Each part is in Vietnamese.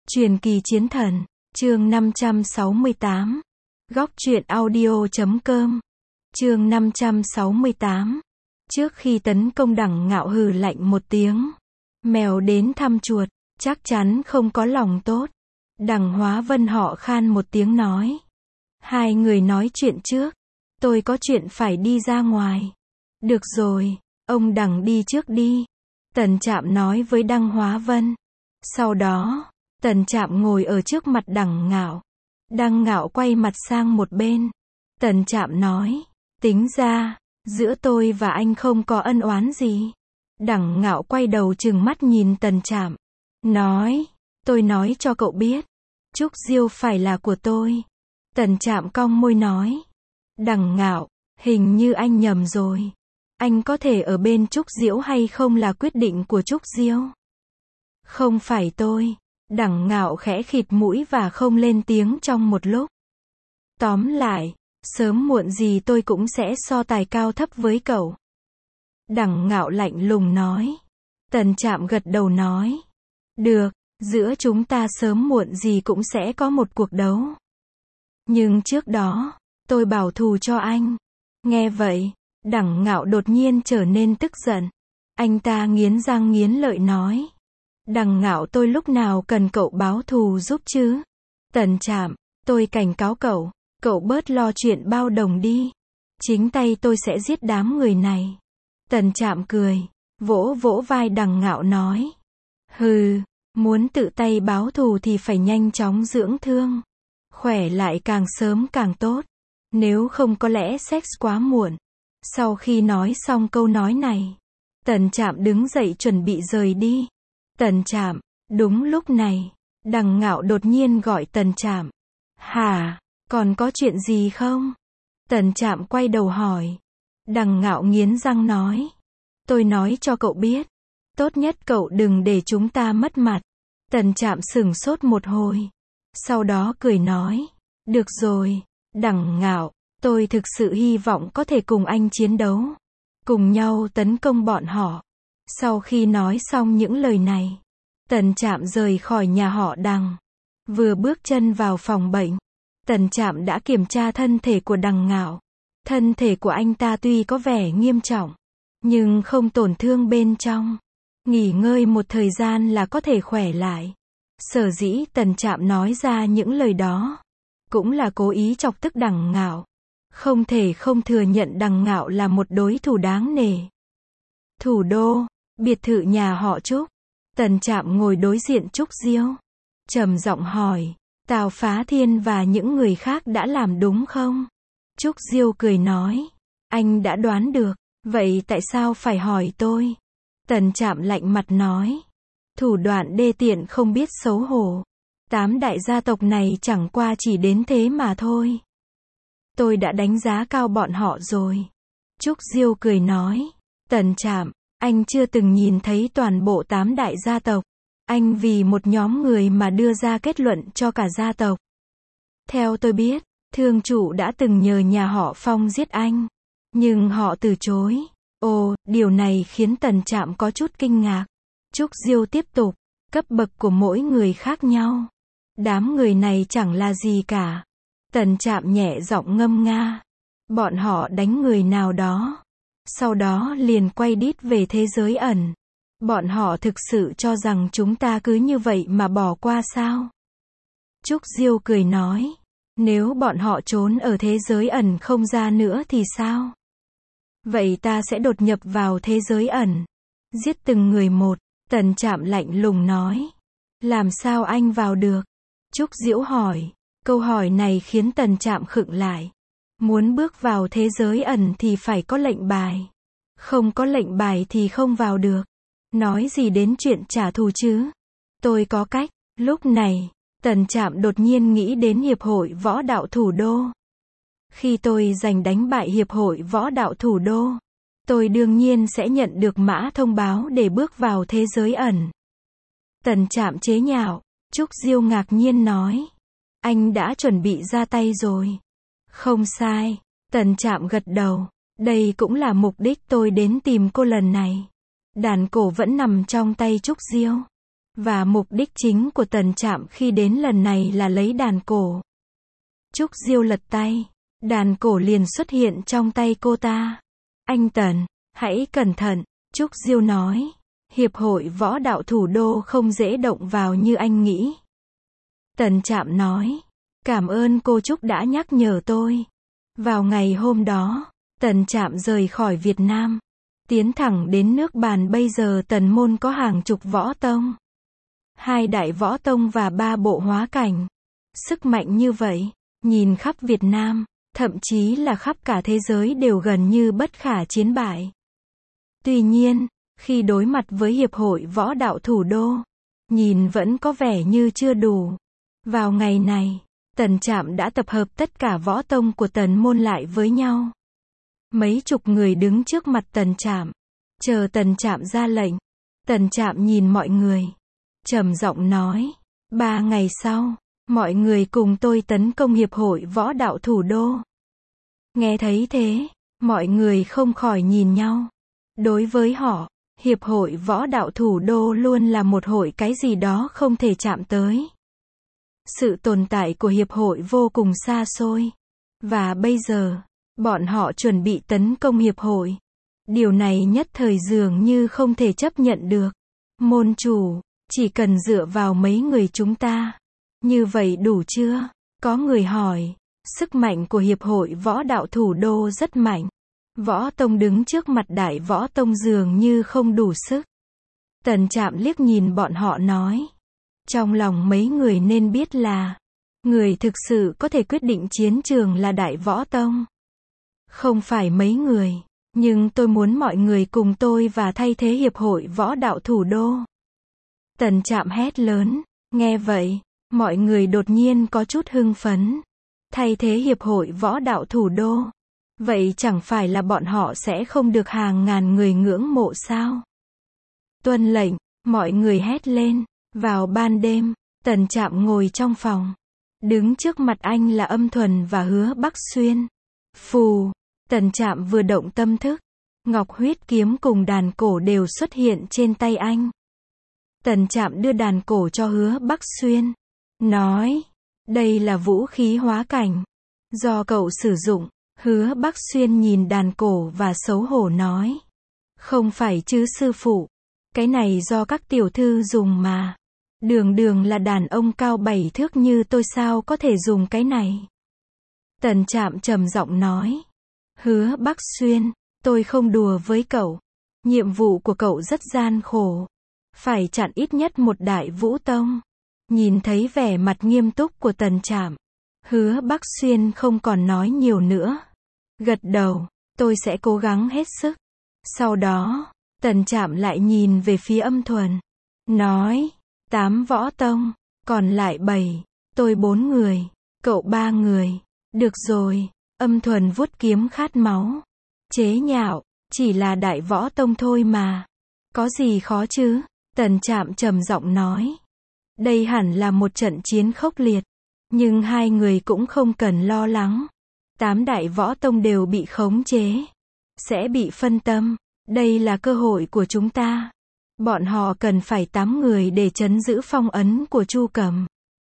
Truyền kỳ chiến thần, chương 568. Góc truyện audio.com. Chương 568. Trước khi tấn công Đằng Ngạo hừ lạnh một tiếng. Mèo đến thăm chuột, chắc chắn không có lòng tốt. Đằng Hóa Vân họ khan một tiếng nói. Hai người nói chuyện trước. Tôi có chuyện phải đi ra ngoài. Được rồi, ông Đằng đi trước đi. Tần Trạm nói với Đằng Hóa Vân. Sau đó, Tần Trạm ngồi ở trước mặt Đằng Ngạo. Đằng Ngạo quay mặt sang một bên. Tần Trạm nói, tính ra, giữa tôi và anh không có ân oán gì. Đằng Ngạo quay đầu trừng mắt nhìn Tần Trạm. Nói, tôi nói cho cậu biết. Trúc Diêu phải là của tôi. Tần Trạm cong môi nói. Đằng Ngạo, hình như anh nhầm rồi. Anh có thể ở bên Trúc Diễu hay không là quyết định của Trúc Diêu. Không phải tôi. Đằng Ngạo khẽ khịt mũi và không lên tiếng trong một lúc. Tóm lại, sớm muộn gì tôi cũng sẽ so tài cao thấp với cậu. Đằng Ngạo lạnh lùng nói. Tần Trạm gật đầu nói. Được, giữa chúng ta sớm muộn gì cũng sẽ có một cuộc đấu. Nhưng trước đó, tôi bảo thù cho anh. Nghe vậy, Đằng Ngạo đột nhiên trở nên tức giận. Anh ta nghiến răng nghiến lợi nói. Đằng Ngạo, tôi lúc nào cần cậu báo thù giúp chứ? Tần Trạm, tôi cảnh cáo cậu, cậu bớt lo chuyện bao đồng đi. Chính tay tôi sẽ giết đám người này. Tần Trạm cười, vỗ vỗ vai Đằng Ngạo nói. Hừ, muốn tự tay báo thù thì phải nhanh chóng dưỡng thương. Khỏe lại càng sớm càng tốt. Nếu không có lẽ sex quá muộn. Sau khi nói xong câu nói này, Tần Trạm đứng dậy chuẩn bị rời đi. Tần Trạm, đúng lúc này, Đằng Ngạo đột nhiên gọi Tần Trạm. Hả, còn có chuyện gì không? Tần Trạm quay đầu hỏi. Đằng Ngạo nghiến răng nói. Tôi nói cho cậu biết. Tốt nhất cậu đừng để chúng ta mất mặt. Tần Trạm sửng sốt một hồi. Sau đó cười nói. Được rồi, Đằng Ngạo, tôi thực sự hy vọng có thể cùng anh chiến đấu. Cùng nhau tấn công bọn họ. Sau khi nói xong những lời này, Tần Trạm rời khỏi nhà họ Đằng. Vừa bước chân vào phòng bệnh, Tần Trạm đã kiểm tra thân thể của Đằng Ngạo. Thân thể của anh ta tuy có vẻ nghiêm trọng, nhưng không tổn thương bên trong. Nghỉ ngơi một thời gian là có thể khỏe lại. Sở dĩ Tần Trạm nói ra những lời đó, cũng là cố ý chọc tức Đằng Ngạo. Không thể không thừa nhận Đằng Ngạo là một đối thủ đáng nể. Thủ đô, biệt thự nhà họ Trúc. Tần Trạm ngồi đối diện Trúc Diêu. Trầm giọng hỏi, Tào Phá Thiên và những người khác đã làm đúng không? Trúc Diêu cười nói, anh đã đoán được, vậy tại sao phải hỏi tôi? Tần Trạm lạnh mặt nói, thủ đoạn đê tiện không biết xấu hổ. 8 đại gia tộc này chẳng qua chỉ đến thế mà thôi. Tôi đã đánh giá cao bọn họ rồi. Trúc Diêu cười nói, Tần Trạm, anh chưa từng nhìn thấy toàn bộ 8 đại gia tộc. Anh vì một nhóm người mà đưa ra kết luận cho cả gia tộc. Theo tôi biết, thương chủ đã từng nhờ nhà họ Phong giết anh. Nhưng họ từ chối. Ồ, điều này khiến Tần Trạm có chút kinh ngạc. Trúc Diêu tiếp tục, cấp bậc của mỗi người khác nhau. Đám người này chẳng là gì cả. Tần Trạm nhẹ giọng ngâm nga. Bọn họ đánh người nào đó. Sau đó liền quay đít về thế giới ẩn. Bọn họ thực sự cho rằng chúng ta cứ như vậy mà bỏ qua sao? Trúc Diêu cười nói. Nếu bọn họ trốn ở thế giới ẩn không ra nữa thì sao? Vậy ta sẽ đột nhập vào thế giới ẩn. Giết từng người một. Tần Trạm lạnh lùng nói. Làm sao anh vào được? Trúc Diễu hỏi. Câu hỏi này khiến Tần Trạm khựng lại. Muốn bước vào thế giới ẩn thì phải có lệnh bài. Không có lệnh bài thì không vào được. Nói gì đến chuyện trả thù chứ? Tôi có cách. Lúc này, Tần Trạm đột nhiên nghĩ đến Hiệp hội Võ đạo Thủ đô. Khi tôi giành đánh bại Hiệp hội Võ đạo Thủ đô, tôi đương nhiên sẽ nhận được mã thông báo để bước vào thế giới ẩn. Tần Trạm chế nhạo. Trúc Diêu ngạc nhiên nói. Anh đã chuẩn bị ra tay rồi. Không sai. Tần Trạm gật đầu. Đây cũng là mục đích tôi đến tìm cô lần này. Đàn cổ vẫn nằm trong tay Trúc Diêu. Và mục đích chính của Tần Trạm khi đến lần này là lấy đàn cổ. Trúc Diêu lật tay, đàn cổ liền xuất hiện trong tay cô ta. Anh Tần, hãy cẩn thận, Trúc Diêu nói. Hiệp hội võ đạo thủ đô không dễ động vào như anh nghĩ. Tần Trạm nói. Cảm ơn cô Trúc đã nhắc nhở tôi. Vào ngày hôm đó, Tần Trạm rời khỏi Việt Nam, tiến thẳng đến nước Bàn. Bây giờ Tần môn có hàng chục võ tông, 2 đại võ tông và 3 bộ hóa cảnh. Sức mạnh như vậy, nhìn khắp Việt Nam, thậm chí là khắp cả thế giới đều gần như bất khả chiến bại. Tuy nhiên, khi đối mặt với Hiệp hội võ đạo thủ đô, nhìn vẫn có vẻ như chưa đủ. Vào ngày này, Tần Trạm đã tập hợp tất cả võ tông của Tần môn lại với nhau. Mấy chục người đứng trước mặt Tần Trạm, chờ Tần Trạm ra lệnh. Tần Trạm nhìn mọi người, trầm giọng nói, 3 ngày sau, mọi người cùng tôi tấn công Hiệp hội võ đạo thủ đô. Nghe thấy thế, mọi người không khỏi nhìn nhau. Đối với họ, Hiệp hội võ đạo thủ đô luôn là một hội cái gì đó không thể chạm tới. Sự tồn tại của hiệp hội vô cùng xa xôi. Và bây giờ, bọn họ chuẩn bị tấn công hiệp hội. Điều này nhất thời dường như không thể chấp nhận được. Môn chủ, chỉ cần dựa vào mấy người chúng ta. Như vậy đủ chưa? Có người hỏi. Sức mạnh của hiệp hội võ đạo thủ đô rất mạnh. Võ tông đứng trước mặt đại võ tông dường như không đủ sức. Tần Trạm liếc nhìn bọn họ nói. Trong lòng mấy người nên biết là, người thực sự có thể quyết định chiến trường là đại võ tông. Không phải mấy người, nhưng tôi muốn mọi người cùng tôi và thay thế hiệp hội võ đạo thủ đô. Tần Trạm hét lớn, nghe vậy, mọi người đột nhiên có chút hưng phấn. Thay thế hiệp hội võ đạo thủ đô. Vậy chẳng phải là bọn họ sẽ không được hàng ngàn người ngưỡng mộ sao? Tuân lệnh, mọi người hét lên. Vào ban đêm, Tần Trạm ngồi trong phòng. Đứng trước mặt anh là Âm Thuần và Hứa Bắc Xuyên. Phù, Tần Trạm vừa động tâm thức. Ngọc huyết kiếm cùng đàn cổ đều xuất hiện trên tay anh. Tần Trạm đưa đàn cổ cho Hứa Bắc Xuyên. Nói, đây là vũ khí hóa cảnh. Do cậu sử dụng. Hứa Bắc Xuyên nhìn đàn cổ và xấu hổ nói. Không phải chứ sư phụ. Cái này do các tiểu thư dùng mà. Đường đường là đàn ông cao 7 thước như tôi sao có thể dùng cái này. Tần Trạm trầm giọng nói. Hứa Bắc Xuyên, tôi không đùa với cậu. Nhiệm vụ của cậu rất gian khổ. Phải chặn ít nhất một đại vũ tông. Nhìn thấy vẻ mặt nghiêm túc của Tần Trạm. Hứa Bắc Xuyên không còn nói nhiều nữa. Gật đầu, tôi sẽ cố gắng hết sức. Sau đó, Tần Trạm lại nhìn về phía Âm Thuần. Nói, 8 võ tông, còn lại 7, tôi 4 người, cậu 3 người. Được rồi, Âm Thuần vuốt kiếm khát máu. Chế nhạo, chỉ là đại võ tông thôi mà. Có gì khó chứ? Tần Trạm trầm giọng nói. Đây hẳn là một trận chiến khốc liệt. Nhưng hai người cũng không cần lo lắng. 8 đại võ tông đều bị khống chế. Sẽ bị phân tâm. Đây là cơ hội của chúng ta. Bọn họ cần phải 8 người để trấn giữ phong ấn của Chu Cầm.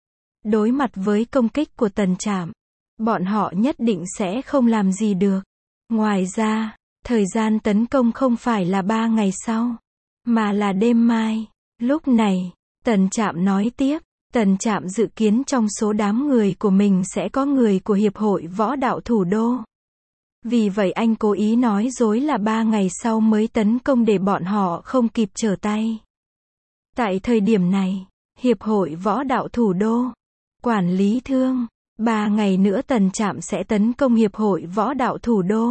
Đối mặt với công kích của Tần Trạm, bọn họ nhất định sẽ không làm gì được. Ngoài ra, thời gian tấn công không phải là 3 ngày sau, mà là đêm mai. Lúc này, Tần Trạm nói tiếp, Tần Trạm dự kiến trong số đám người của mình sẽ có người của Hiệp hội Võ đạo Thủ đô. Vì vậy anh cố ý nói dối là 3 ngày sau mới tấn công để bọn họ không kịp trở tay. Tại thời điểm này, Hiệp hội Võ đạo Thủ đô, quản lý Thương, 3 ngày nữa Tần Trạm sẽ tấn công Hiệp hội Võ đạo Thủ đô.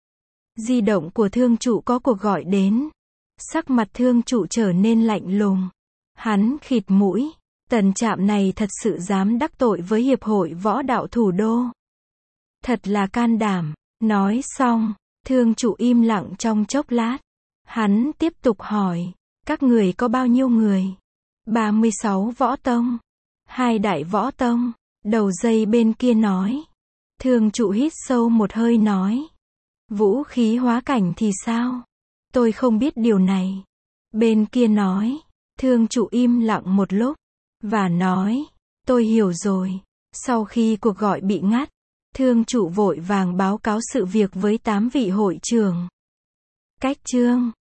Di động của Thương trụ có cuộc gọi đến. Sắc mặt Thương trụ trở nên lạnh lùng. Hắn khịt mũi. Tần Trạm này thật sự dám đắc tội với Hiệp hội Võ đạo Thủ đô. Thật là can đảm. Nói xong, Thương trụ im lặng trong chốc lát. Hắn tiếp tục hỏi. Các người có bao nhiêu người? 36 võ tông. 2 đại võ tông. Đầu dây bên kia nói. Thương trụ hít sâu một hơi nói. Vũ khí hóa cảnh thì sao? Tôi không biết điều này. Bên kia nói. Thương trụ im lặng một lúc, và nói, tôi hiểu rồi. Sau khi cuộc gọi bị ngắt, thương trụ vội vàng báo cáo sự việc với 8 vị hội trưởng. Cách chương